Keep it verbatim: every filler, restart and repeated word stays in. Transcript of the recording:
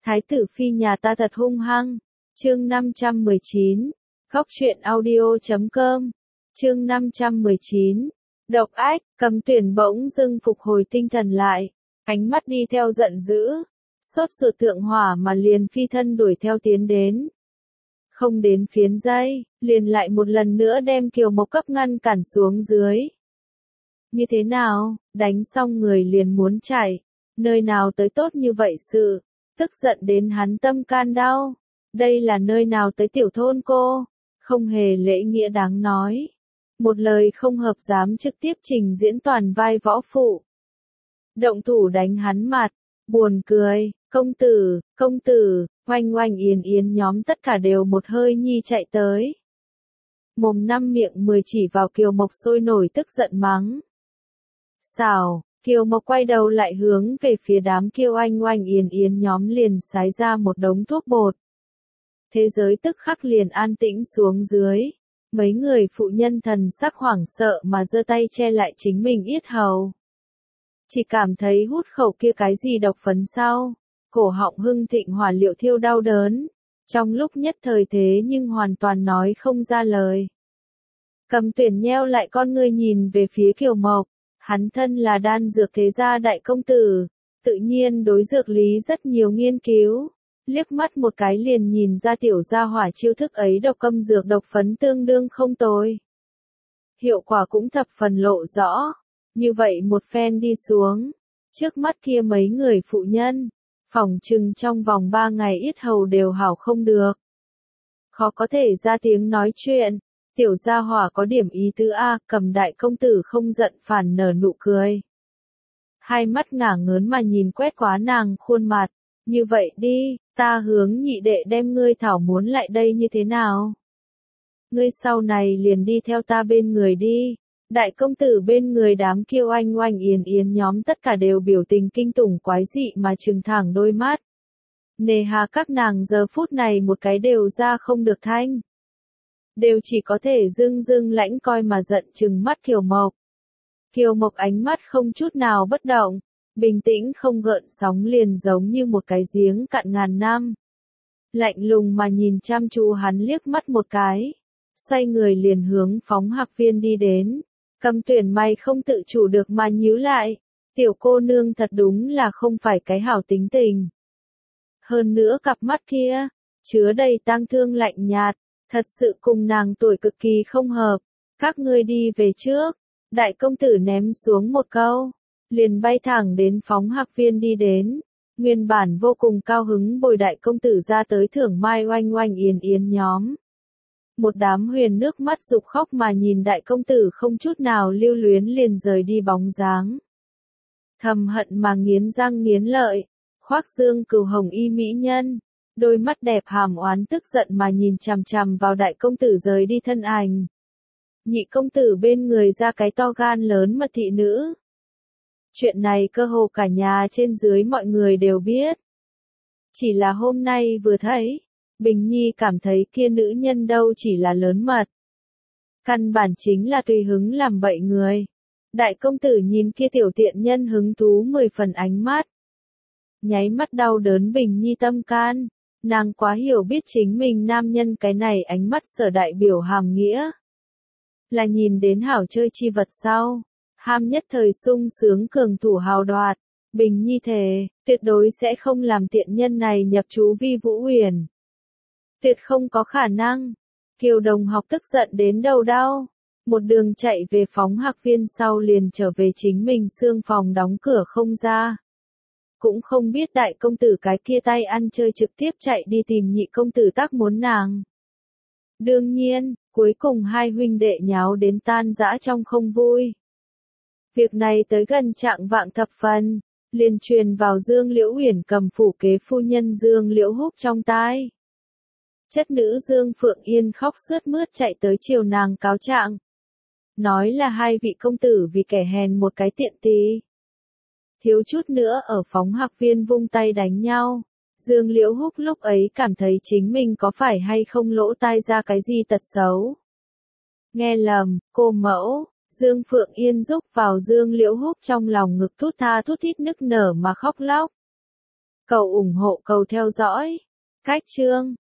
Thái tử phi nhà ta thật hung hăng. Chương năm trăm mười chín. Góc truyện audio chấm com. Chương năm trăm mười chín. Độc ách, Cầm Tuyển bỗng dưng phục hồi tinh thần lại, ánh mắt đi theo giận dữ, sốt ruột thượng hỏa mà liền phi thân đuổi theo tiến đến. Không đến phiến giây, liền lại một lần nữa đem Kiều Mộc cấp ngăn cản xuống dưới. Như thế nào, đánh xong người liền muốn chạy, nơi nào tới tốt như vậy sự, tức giận đến hắn tâm can đau. Đây là nơi nào tới tiểu thôn cô, không hề lễ nghĩa đáng nói. Một lời không hợp dám trực tiếp trình diễn toàn vai võ phụ. Động thủ đánh hắn mặt, buồn cười, công tử, công tử, oanh oanh yến yến nhóm tất cả đều một hơi nhi chạy tới. Mồm năm miệng mười chỉ vào Kiều Mộc sôi nổi tức giận mắng. Xào, Kiều Mộc quay đầu lại hướng về phía đám kêu oanh oanh yến yến nhóm liền xái ra một đống thuốc bột. Thế giới tức khắc liền an tĩnh xuống dưới. Mấy người phụ nhân thần sắc hoảng sợ mà giơ tay che lại chính mình yết hầu. Chỉ cảm thấy hút khẩu kia cái gì độc phấn sau, cổ họng hưng thịnh hỏa liệu thiêu đau đớn. Trong lúc nhất thời thế nhưng hoàn toàn nói không ra lời. Cầm Tuyển nheo lại con ngươi nhìn về phía Kiều Mộc, hắn thân là đan dược thế gia đại công tử, tự nhiên đối dược lý rất nhiều nghiên cứu. Liếc mắt một cái liền nhìn ra tiểu gia hỏa chiêu thức ấy độc câm dược độc phấn tương đương không tồi. Hiệu quả cũng thập phần lộ rõ. Như vậy một phen đi xuống, trước mắt kia mấy người phụ nhân, phỏng chừng trong vòng ba ngày yết hầu đều hảo không được. Khó có thể ra tiếng nói chuyện, tiểu gia hỏa có điểm ý tứ A, Cầm đại công tử không giận phản nở nụ cười. Hai mắt ngả ngớn mà nhìn quét quá nàng khuôn mặt, như vậy đi, ta hướng nhị đệ đem ngươi thảo muốn lại đây như thế nào? Ngươi sau này liền đi theo ta bên người đi. Đại công tử bên người đám kiêu oanh oanh yến yến nhóm tất cả đều biểu tình kinh tủng quái dị mà trừng thẳng đôi mắt. Nề hà các nàng giờ phút này một cái đều ra không được thanh. Đều chỉ có thể dưng dưng lãnh coi mà giận trừng mắt Kiều Mộc. Kiều Mộc ánh mắt không chút nào bất động, bình tĩnh không gợn sóng liền giống như một cái giếng cạn ngàn năm. Lạnh lùng mà nhìn chăm chú hắn liếc mắt một cái, xoay người liền hướng Phóng Hạc Viên đi đến. Cầm Tuyển mày không tự chủ được mà nhíu lại, tiểu cô nương thật đúng là không phải cái hảo tính tình. Hơn nữa cặp mắt kia, chứa đầy tang thương lạnh nhạt, thật sự cùng nàng tuổi cực kỳ không hợp. Các ngươi đi về trước, đại công tử ném xuống một câu, liền bay thẳng đến Phóng Hạc Viên đi đến. Nguyên bản vô cùng cao hứng bồi đại công tử ra tới thưởng mai oanh oanh yến yến nhóm. Một đám huyền nước mắt rục khóc mà nhìn đại công tử không chút nào lưu luyến liền rời đi bóng dáng. Thầm hận mà nghiến răng nghiến lợi, khoác dương cừu hồng y mỹ nhân, đôi mắt đẹp hàm oán tức giận mà nhìn chằm chằm vào đại công tử rời đi thân ảnh. Nhị công tử bên người ra cái to gan lớn mật thị nữ. Chuyện này cơ hồ cả nhà trên dưới mọi người đều biết. Chỉ là hôm nay vừa thấy, Bình Nhi cảm thấy kia nữ nhân đâu chỉ là lớn mật. Căn bản chính là tùy hứng làm bậy người. Đại công tử nhìn kia tiểu tiện nhân hứng thú mười phần ánh mắt. Nháy mắt đau đớn Bình Nhi tâm can, nàng quá hiểu biết chính mình nam nhân cái này ánh mắt sở đại biểu hàm nghĩa. Là nhìn đến hảo chơi chi vật sau, ham nhất thời sung sướng cường thủ hào đoạt, Bình Nhi thề, tuyệt đối sẽ không làm tiện nhân này nhập chú Vi Vũ Huyền. Tuyệt không có khả năng. Kiều Đồng học tức giận đến đầu đau. Một đường chạy về Phóng Hạc Viên sau liền trở về chính mình xương phòng đóng cửa không ra. Cũng không biết đại công tử cái kia tay ăn chơi trực tiếp chạy đi tìm nhị công tử tác muốn nàng. Đương nhiên, cuối cùng hai huynh đệ nháo đến tan rã trong không vui. Việc này tới gần trạng vạng thập phần, liền truyền vào Dương Liễu Uyển Cầm phủ kế phu nhân Dương Liễu Húc trong tai. Chất nữ Dương Phượng Yên khóc sướt mướt chạy tới chiều nàng cáo trạng. Nói là hai vị công tử vì kẻ hèn một cái tiện tì. Thiếu chút nữa ở Phóng Hạc Viên vung tay đánh nhau. Dương Liễu Húc lúc ấy cảm thấy chính mình có phải hay không lỗ tai ra cái gì tật xấu. Nghe lầm, cô mẫu, Dương Phượng Yên rúc vào Dương Liễu Húc trong lòng ngực thút tha thút thít nức nở mà khóc lóc. Cầu ủng hộ, cầu theo dõi. Cách chương